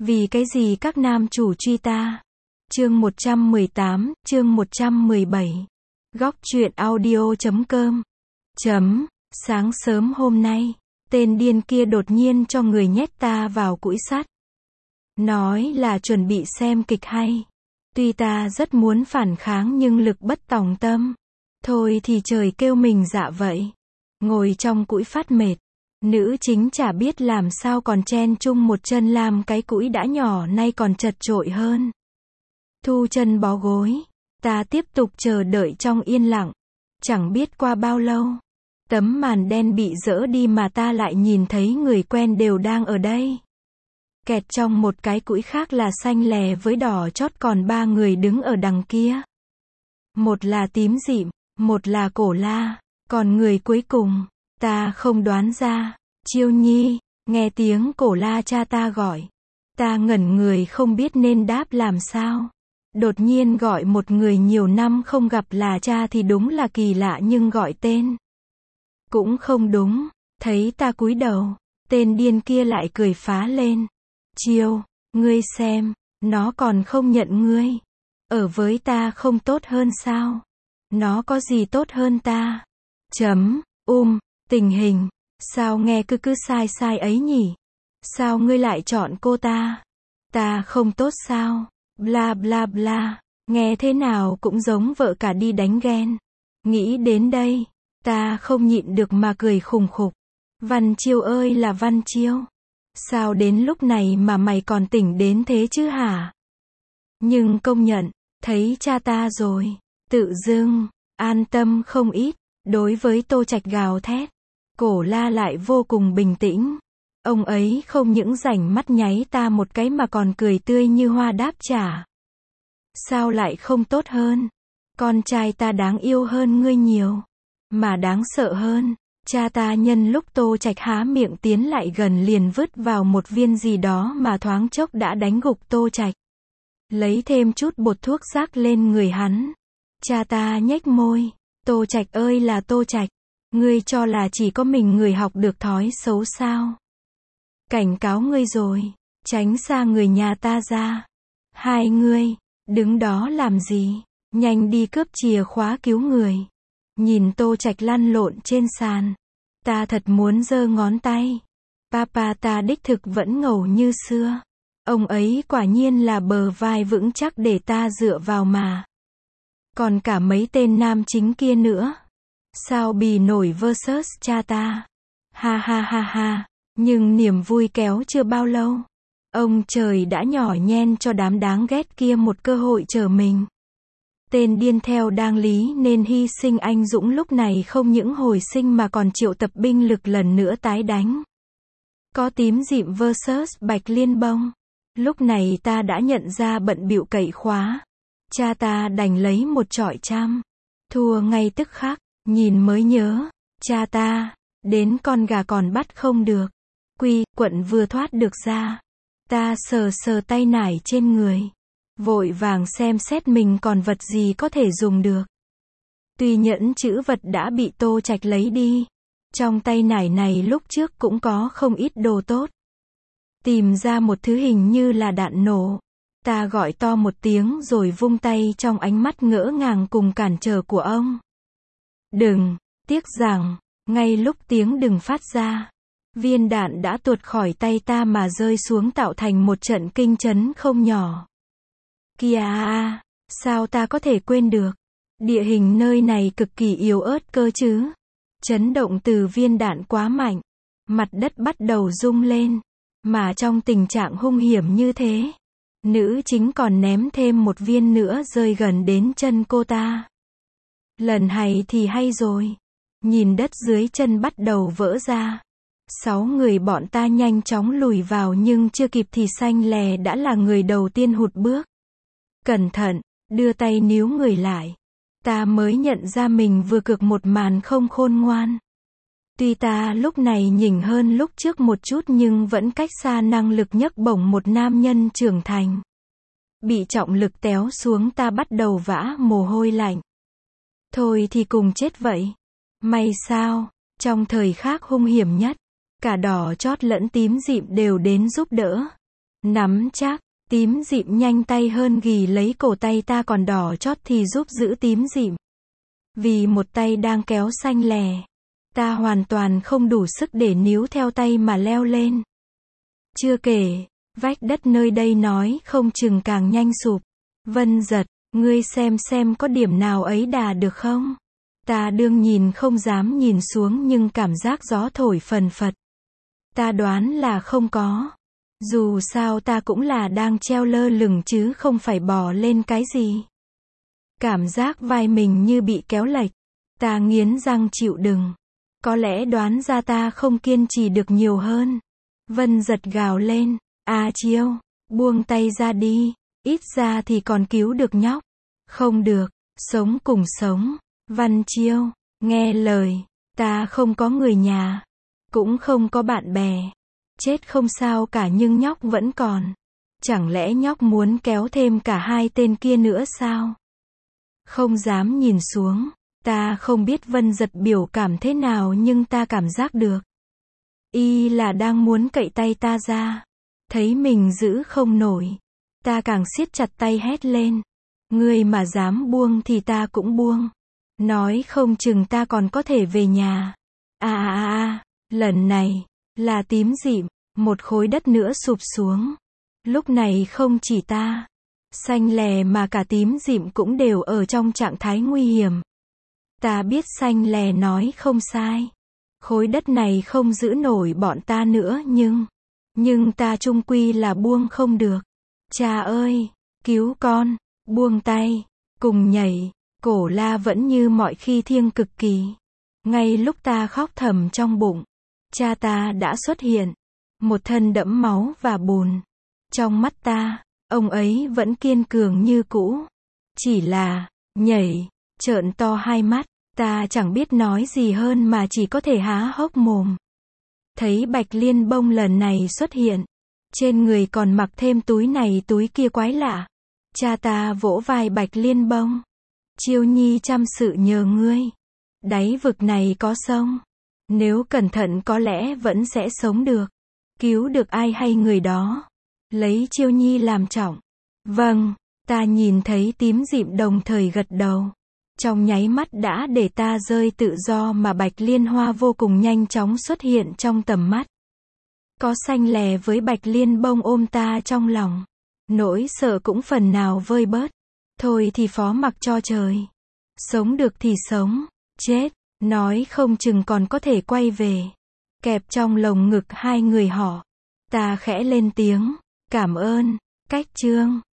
Vì cái gì các nam chủ truy ta? Chương 118, chương 117. Góc truyện audio.com. Sáng sớm hôm nay, tên điên kia đột nhiên cho người nhét ta vào cũi sắt. Nói là chuẩn bị xem kịch hay. Tuy ta rất muốn phản kháng nhưng lực bất tòng tâm. Thôi thì trời kêu mình dạ vậy. Ngồi trong cũi phát mệt. Nữ chính chả biết làm sao còn chen chung một chân làm cái cũi đã nhỏ nay còn chật chội hơn. Thu chân bó gối. Ta tiếp tục chờ đợi trong yên lặng. Chẳng biết qua bao lâu. Tấm màn đen bị dỡ đi mà ta lại nhìn thấy người quen đều đang ở đây. Kẹt trong một cái cũi khác là xanh lè với đỏ chót còn ba người đứng ở đằng kia. Một là tím dịm, một là cổ la, còn người cuối cùng, ta không đoán ra. Chiêu Nhi, nghe tiếng cổ la cha ta gọi. Ta ngẩn người không biết nên đáp làm sao. Đột nhiên gọi một người nhiều năm không gặp là cha thì đúng là kỳ lạ nhưng gọi tên cũng không đúng. Thấy ta cúi đầu, tên điên kia lại cười phá lên. Chiêu, ngươi xem, nó còn không nhận ngươi. Ở với ta không tốt hơn sao? Nó có gì tốt hơn ta? Tình hình, sao nghe cứ sai sai ấy nhỉ? Sao ngươi lại chọn cô ta? Ta không tốt sao? Bla bla bla, nghe thế nào cũng giống vợ cả đi đánh ghen. Nghĩ đến đây, ta không nhịn được mà cười khùng khục. Văn Chiêu ơi là Văn Chiêu. Sao đến lúc này mà mày còn tỉnh đến thế chứ hả? Nhưng công nhận, thấy cha ta rồi, tự dưng, an tâm không ít. Đối với Tô Trạch gào thét, cổ la lại vô cùng bình tĩnh. Ông ấy không những rảnh mắt nháy ta một cái mà còn cười tươi như hoa đáp trả. Sao lại không tốt hơn? Con trai ta đáng yêu hơn ngươi nhiều. Mà đáng sợ hơn, cha ta nhân lúc Tô Trạch há miệng tiến lại gần liền vứt vào một viên gì đó mà thoáng chốc đã đánh gục Tô Trạch. Lấy thêm chút bột thuốc rắc lên người hắn. Cha ta nhếch môi. Tô Trạch ơi là Tô Trạch. Ngươi cho là chỉ có mình người học được thói xấu sao? Cảnh cáo ngươi rồi. Tránh xa người nhà ta ra. Hai ngươi, đứng đó làm gì? Nhanh đi cướp chìa khóa cứu người. Nhìn Tô Trạch lăn lộn trên sàn. Ta thật muốn giơ ngón tay. Papa ta đích thực vẫn ngầu như xưa. Ông ấy quả nhiên là bờ vai vững chắc để ta dựa vào mà. Còn cả mấy tên nam chính kia nữa. Sao bì nổi versus cha ta. Ha ha ha ha. Nhưng niềm vui kéo chưa bao lâu. Ông trời đã nhỏ nhen cho đám đáng ghét kia một cơ hội trở mình. Tên điên theo đang lý nên hy sinh anh dũng lúc này không những hồi sinh mà còn triệu tập binh lực lần nữa tái đánh. Có tím dịm versus bạch liên bông. Lúc này ta đã nhận ra bận bịu cậy khóa. Cha ta đành lấy một chọi trăm. Thua ngay tức khắc, nhìn mới nhớ. Cha ta, đến con gà còn bắt không được. Quận vừa thoát được ra. Ta sờ sờ tay nải trên người. Vội vàng xem xét mình còn vật gì có thể dùng được. Tuy nhẫn chữ vật đã bị Tô Trạch lấy đi. Trong tay nải này lúc trước cũng có không ít đồ tốt. Tìm ra một thứ hình như là đạn nổ. Ta gọi to một tiếng rồi vung tay trong ánh mắt ngỡ ngàng cùng cản trở của ông. Đừng, tiếc rằng, ngay lúc tiếng đừng phát ra, viên đạn đã tuột khỏi tay ta mà rơi xuống tạo thành một trận kinh chấn không nhỏ. Kìa sao ta có thể quên được? Địa hình nơi này cực kỳ yếu ớt cơ chứ. Chấn động từ viên đạn quá mạnh. Mặt đất bắt đầu rung lên. Mà trong tình trạng hung hiểm như thế, nữ chính còn ném thêm một viên nữa rơi gần đến chân cô ta. Lần này thì hay rồi. Nhìn đất dưới chân bắt đầu vỡ ra. 6 người bọn ta nhanh chóng lùi vào nhưng chưa kịp thì xanh lè đã là người đầu tiên hụt bước. Cẩn thận, đưa tay níu người lại. Ta mới nhận ra mình vừa cược một màn không khôn ngoan. Tuy ta lúc này nhỉnh hơn lúc trước một chút nhưng vẫn cách xa năng lực nhấc bổng một nam nhân trưởng thành. Bị trọng lực téo xuống ta bắt đầu vã mồ hôi lạnh. Thôi thì cùng chết vậy. May sao, trong thời khắc hung hiểm nhất, cả đỏ chót lẫn tím dịm đều đến giúp đỡ. Nắm chắc, tím dịm nhanh tay hơn ghì lấy cổ tay ta còn đỏ chót thì giúp giữ tím dịm. Vì một tay đang kéo xanh lè, ta hoàn toàn không đủ sức để níu theo tay mà leo lên. Chưa kể, vách đất nơi đây nói không chừng càng nhanh sụp. Vân Giật, ngươi xem có điểm nào ấy đà được không? Ta đương nhìn không dám nhìn xuống nhưng cảm giác gió thổi phần phật. Ta đoán là không có. Dù sao ta cũng là đang treo lơ lửng chứ không phải bò lên cái gì. Cảm giác vai mình như bị kéo lệch. Ta nghiến răng chịu đựng. Có lẽ đoán ra ta không kiên trì được nhiều hơn. Vân Giật gào lên. À Chiêu, buông tay ra đi. Ít ra thì còn cứu được nhóc. Không được, sống cùng sống. Văn Chiêu, nghe lời. Ta không có người nhà. Cũng không có bạn bè. Chết không sao cả nhưng nhóc vẫn còn. Chẳng lẽ nhóc muốn kéo thêm cả hai tên kia nữa sao? Không dám nhìn xuống. Ta không biết Vân Giật biểu cảm thế nào nhưng ta cảm giác được. Y là đang muốn cậy tay ta ra. Thấy mình giữ không nổi. Ta càng siết chặt tay hét lên. Ngươi mà dám buông thì ta cũng buông. Nói không chừng ta còn có thể về nhà. Lần này, là tím dịm. Một khối đất nữa sụp xuống. Lúc này không chỉ ta. Xanh lè mà cả tím dịm cũng đều ở trong trạng thái nguy hiểm. Ta biết xanh lè nói không sai. Khối đất này không giữ nổi bọn ta nữa nhưng ta chung quy là buông không được. Cha ơi, cứu con, buông tay, cùng nhảy, cổ la vẫn như mọi khi thiêng cực kỳ. Ngay lúc ta khóc thầm trong bụng, cha ta đã xuất hiện, một thân đẫm máu và bùn. Trong mắt ta, ông ấy vẫn kiên cường như cũ. Chỉ là, nhảy, trợn to hai mắt, ta chẳng biết nói gì hơn mà chỉ có thể há hốc mồm. Thấy Bạch Liên Bông lần này xuất hiện, trên người còn mặc thêm túi này túi kia quái lạ. Cha ta vỗ vai Bạch Liên Bông. Chiêu Nhi chăm sự nhờ ngươi. Đáy vực này có sông. Nếu cẩn thận có lẽ vẫn sẽ sống được. Cứu được ai hay người đó. Lấy Chiêu Nhi làm trọng. Vâng, ta nhìn thấy tím dịm đồng thời gật đầu. Trong nháy mắt đã để ta rơi tự do mà Bạch Liên Hoa vô cùng nhanh chóng xuất hiện trong tầm mắt. Có xanh lè với Bạch Liên Bông ôm ta trong lòng. Nỗi sợ cũng phần nào vơi bớt. Thôi thì phó mặc cho trời. Sống được thì sống. Chết, nói không chừng còn có thể quay về. Kẹp trong lồng ngực hai người họ. Ta khẽ lên tiếng. Cảm ơn. Cách chương.